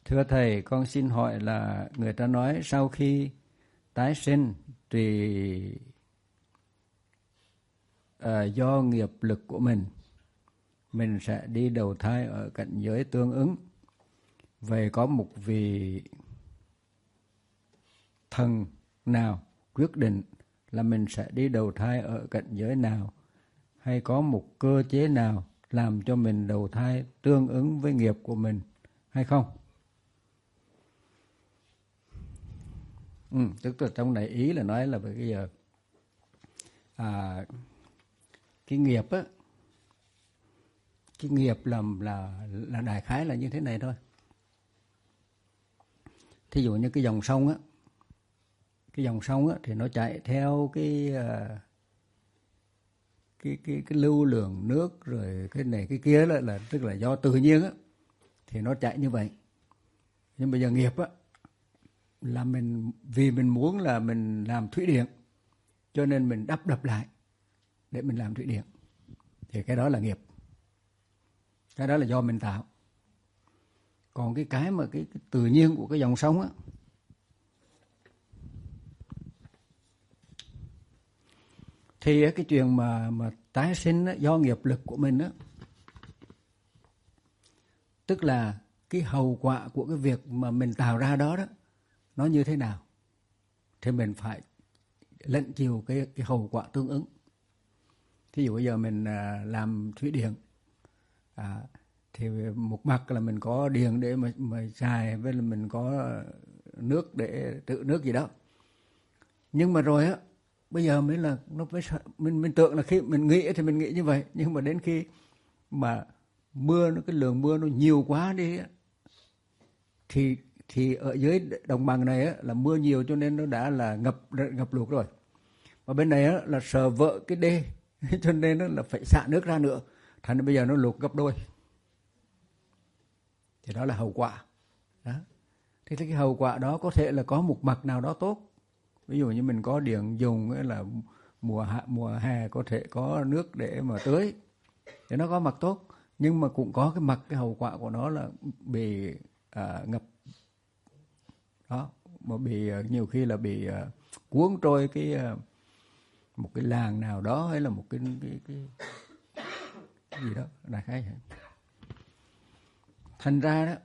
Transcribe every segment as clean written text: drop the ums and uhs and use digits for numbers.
Thưa Thầy, con xin hỏi là người ta nói sau khi tái sinh thì do nghiệp lực của mình sẽ đi đầu thai ở cảnh giới tương ứng. Vậy có một vị thần nào quyết định là mình sẽ đi đầu thai ở cảnh giới nào, hay có một cơ chế nào làm cho mình đầu thai tương ứng với nghiệp của mình hay không? Tức là trong này ý là nói là bây giờ cái nghiệp á, cái nghiệp là đại khái là như thế này thôi. Thí dụ như cái dòng sông á, thì nó chạy theo cái lưu lượng nước rồi cái này cái kia là tức là do tự nhiên á, thì nó chạy như vậy. Nhưng bây giờ nghiệp á là vì mình muốn là mình làm thủy điện, cho nên mình đập lại để mình làm thủy điện, thì cái đó là nghiệp, cái đó là do mình tạo. Còn cái mà cái tự nhiên của cái dòng sông á, thì cái chuyện mà tái sinh á, do nghiệp lực của mình á, tức là cái hậu quả của cái việc mà mình tạo ra đó nó như thế nào, thì mình phải lẫn chịu cái hậu quả tương ứng. Thí dụ bây giờ mình làm thủy điện, thì một mặt là mình có điện để mà xài, với là mình có nước để trữ nước gì đó. Nhưng mà rồi á, bây giờ mới là nó phải mình tưởng là khi mình nghĩ thì mình nghĩ như vậy, nhưng mà đến khi mà mưa cái lượng mưa nó nhiều quá đi á, thì ở dưới đồng bằng này á, là mưa nhiều cho nên nó đã là ngập lụt rồi. Và bên này á, là sợ vỡ cái đê cho nên là phải xả nước ra nữa, thành ra bây giờ nó lụt gấp đôi. Thì đó là hậu quả đó. Thì cái hậu quả đó có thể là có một mặt nào đó tốt. Ví dụ như mình có điện dùng là mùa hè có thể có nước để mà tưới, thì nó có mặt tốt. Nhưng mà cũng có cái hậu quả của nó là bị ngập đó, mà bị nhiều khi là bị cuốn trôi một cái làng nào đó, hay là một cái gì đó đại khái vậy. Thành ra đó,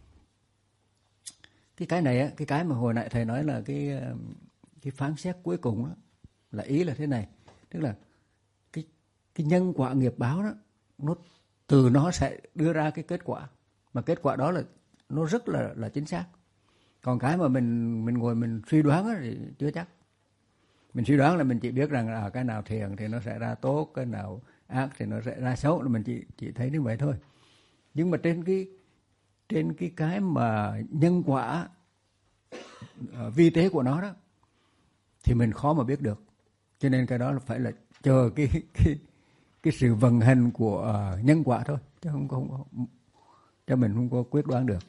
cái này á, cái mà hồi nãy thầy nói là cái phán xét cuối cùng đó, là ý là thế này, tức là cái nhân quả nghiệp báo đó, nó sẽ đưa ra cái kết quả, mà kết quả đó là nó rất là chính xác. Còn cái mà mình ngồi mình suy đoán á, thì chưa chắc. Mình suy đoán là mình chỉ biết rằng cái nào thiện thì nó sẽ ra tốt, cái nào ác thì nó sẽ ra xấu, là mình chỉ thấy như vậy thôi. Nhưng mà trên cái mà nhân quả vi tế của nó đó, thì mình khó mà biết được. Cho nên cái đó là phải là chờ cái sự vận hành của nhân quả thôi, chứ cho mình không có quyết đoán được.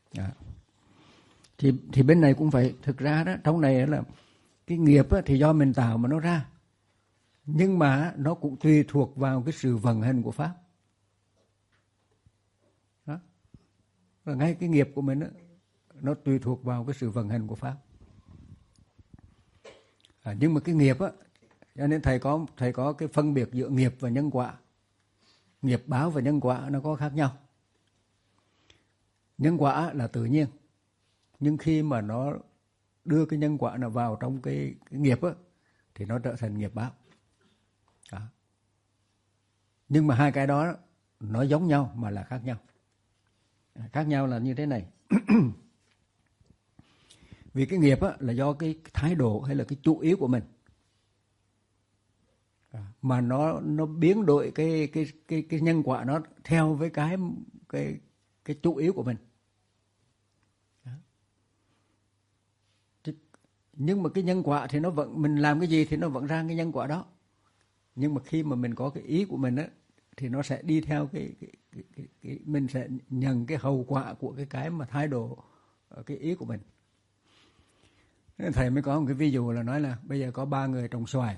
Thì bên này cũng vậy. Thực ra đó, trong này là cái nghiệp á, thì do mình tạo mà nó ra, nhưng mà nó cũng tùy thuộc vào cái sự vận hành của pháp đó. Và ngay cái nghiệp của mình á, nó tùy thuộc vào cái sự vận hành của pháp. Nhưng mà cái nghiệp á, cho nên thầy có cái phân biệt giữa nghiệp và nhân quả. Nghiệp báo và nhân quả nó có khác nhau. Nhân quả là tự nhiên, nhưng khi mà nó đưa cái nhân quả nào vào trong cái nghiệp á, thì nó trở thành nghiệp báo đó. Nhưng mà hai cái đó nó giống nhau mà là khác nhau. Khác nhau là như thế này. Vì cái nghiệp á, là do cái thái độ hay là cái chủ ý của mình, mà nó biến đổi cái nhân quả nó theo với cái chủ ý của mình. Nhưng mà cái nhân quả thì nó vẫn, mình làm cái gì thì nó vẫn ra cái nhân quả đó. Nhưng mà khi mà mình có cái ý của mình á, thì nó sẽ đi theo cái mình sẽ nhận cái hậu quả của cái mà thái độ cái ý của mình. Nên thầy mới có một cái ví dụ là nói là bây giờ có 3 người trồng xoài,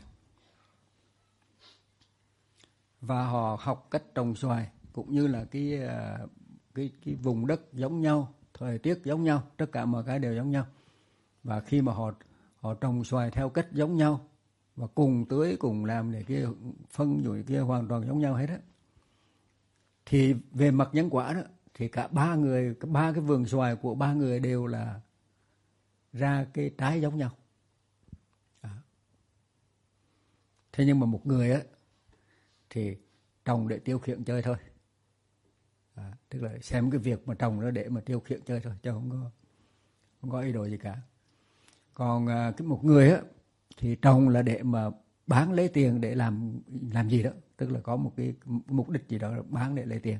và họ học cách trồng xoài cũng như là cái vùng đất giống nhau, thời tiết giống nhau, tất cả mọi cái đều giống nhau. Và khi mà họ trồng xoài theo cách giống nhau và cùng tưới, cùng làm để kia phân rồi kia hoàn toàn giống nhau hết á, thì về mặt nhân quả đó thì cả ba cái vườn xoài của ba người đều là ra cái trái giống nhau. Thế nhưng mà một người á thì trồng để tiêu khiển chơi thôi. Tức là xem cái việc mà trồng nó để mà tiêu khiển chơi thôi, chứ không có ý đồ gì cả. Còn cái một người á thì trồng là để mà bán lấy tiền để làm gì đó, tức là có một cái mục đích gì đó bán để lấy tiền.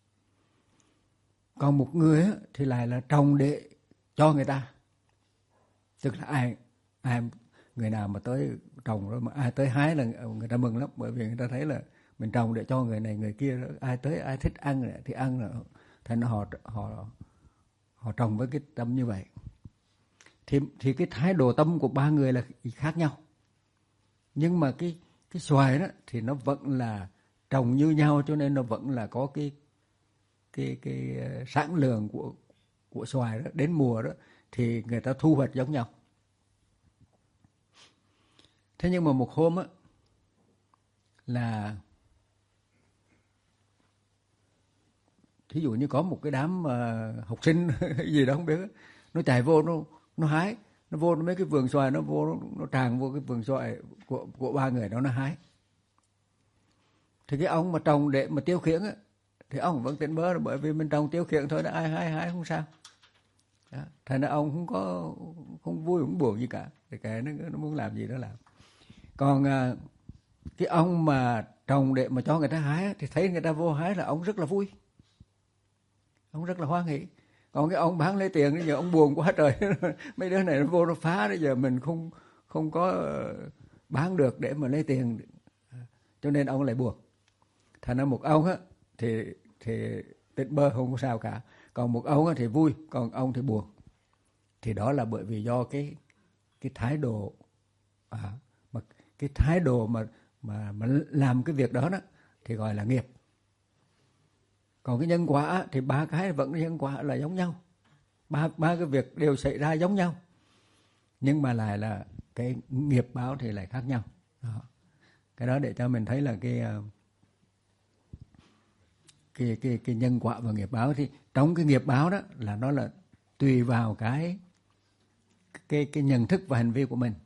Còn một người á thì lại là trồng để cho người ta, tức là ai người nào mà tới trồng rồi mà ai tới hái là người ta mừng lắm, bởi vì người ta thấy là mình trồng để cho người này người kia, ai tới ai thích ăn thì ăn, là thành họ trồng với cái tâm như vậy. Thì cái thái độ tâm của ba người là khác nhau, nhưng mà cái xoài đó thì nó vẫn là trồng như nhau, cho nên nó vẫn là có cái sản lượng của xoài đó, đến mùa đó thì người ta thu hoạch giống nhau. Thế nhưng mà một hôm á là thí dụ như có một cái đám học sinh gì đó không biết, nó chạy vô nó hái, nó vô mấy cái vườn xoài, nó tràn vô cái vườn xoài của ba người đó, nó hái. Thì cái ông mà trồng để mà tiêu khiển á thì ông vẫn tỉnh bơ, bởi vì mình trồng tiêu khiển thôi, ai hái không sao. Thành ra ông không vui không buồn gì cả, thì cái nó muốn làm gì nó làm. Còn cái ông mà trồng để mà cho người ta hái thì thấy người ta vô hái là ông rất là vui, ông rất là hoan hỉ. Còn cái ông bán lấy tiền bây giờ ông buồn quá trời. Mấy đứa này nó vô nó phá, bây giờ mình không có bán được để mà lấy tiền, cho nên ông lại buồn. Thành ra một ông á thì tỉnh bơ không có sao cả, còn một ông á thì vui, còn ông thì buồn. Thì đó là bởi vì do cái thái độ mà cái thái độ mà làm cái việc đó thì gọi là nghiệp. Còn cái nhân quả thì ba cái vẫn nhân quả là giống nhau, ba cái việc đều xảy ra giống nhau, nhưng mà lại là cái nghiệp báo thì lại khác nhau. Cái đó để cho mình thấy là cái nhân quả và nghiệp báo. Thì trong cái nghiệp báo đó là nó là tùy vào cái nhận thức và hành vi của mình.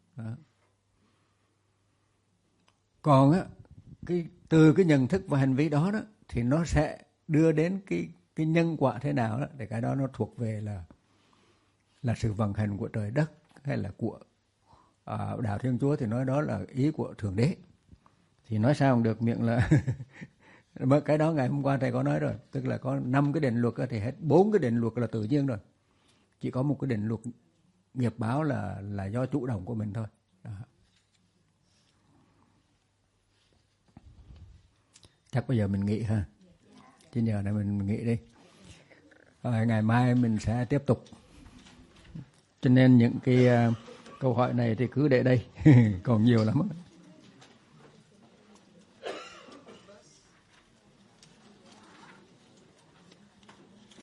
Còn á từ cái nhận thức và hành vi đó thì nó sẽ đưa đến cái nhân quả thế nào đó, để cái đó nó thuộc về là sự vận hành của trời đất, hay là của đạo Thiên Chúa thì nói đó là ý của Thượng Đế. Thì nói sao không được, miệng là cái đó ngày hôm qua thầy có nói rồi, tức là có 5 cái định luật thì hết 4 cái định luật là tự nhiên rồi, chỉ có một cái định luật nghiệp báo là do chủ động của mình thôi. Đó. Chắc bây giờ mình nghỉ ha, chứ giờ này mình nghỉ đi, rồi ngày mai mình sẽ tiếp tục. Cho nên những cái câu hỏi này thì cứ để đây còn nhiều lắm.